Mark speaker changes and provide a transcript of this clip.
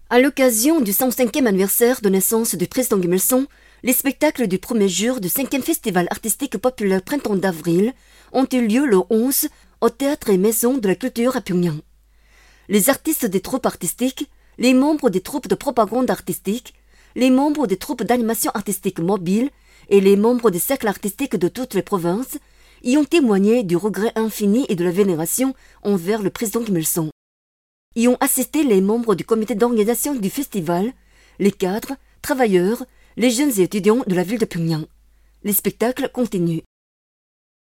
Speaker 1: À l'occasion du 105e anniversaire de naissance du président Kim Il-sung, les spectacles du premier jour du 5e Festival artistique populaire Printemps d'avril ont eu lieu le 11 au Théâtre et Maison de la Culture à Pyongyang. Les artistes des troupes artistiques, les membres des troupes de propagande artistique, les membres des troupes d'animation artistique mobile et les membres des cercles artistiques de toutes les provinces y ont témoigné du regret infini et de la vénération envers le président Kim Il-sung. Y ont assisté les membres du comité d'organisation du festival, les cadres, travailleurs, les jeunes et étudiants de la ville de Pyongyang. Les spectacles continuent.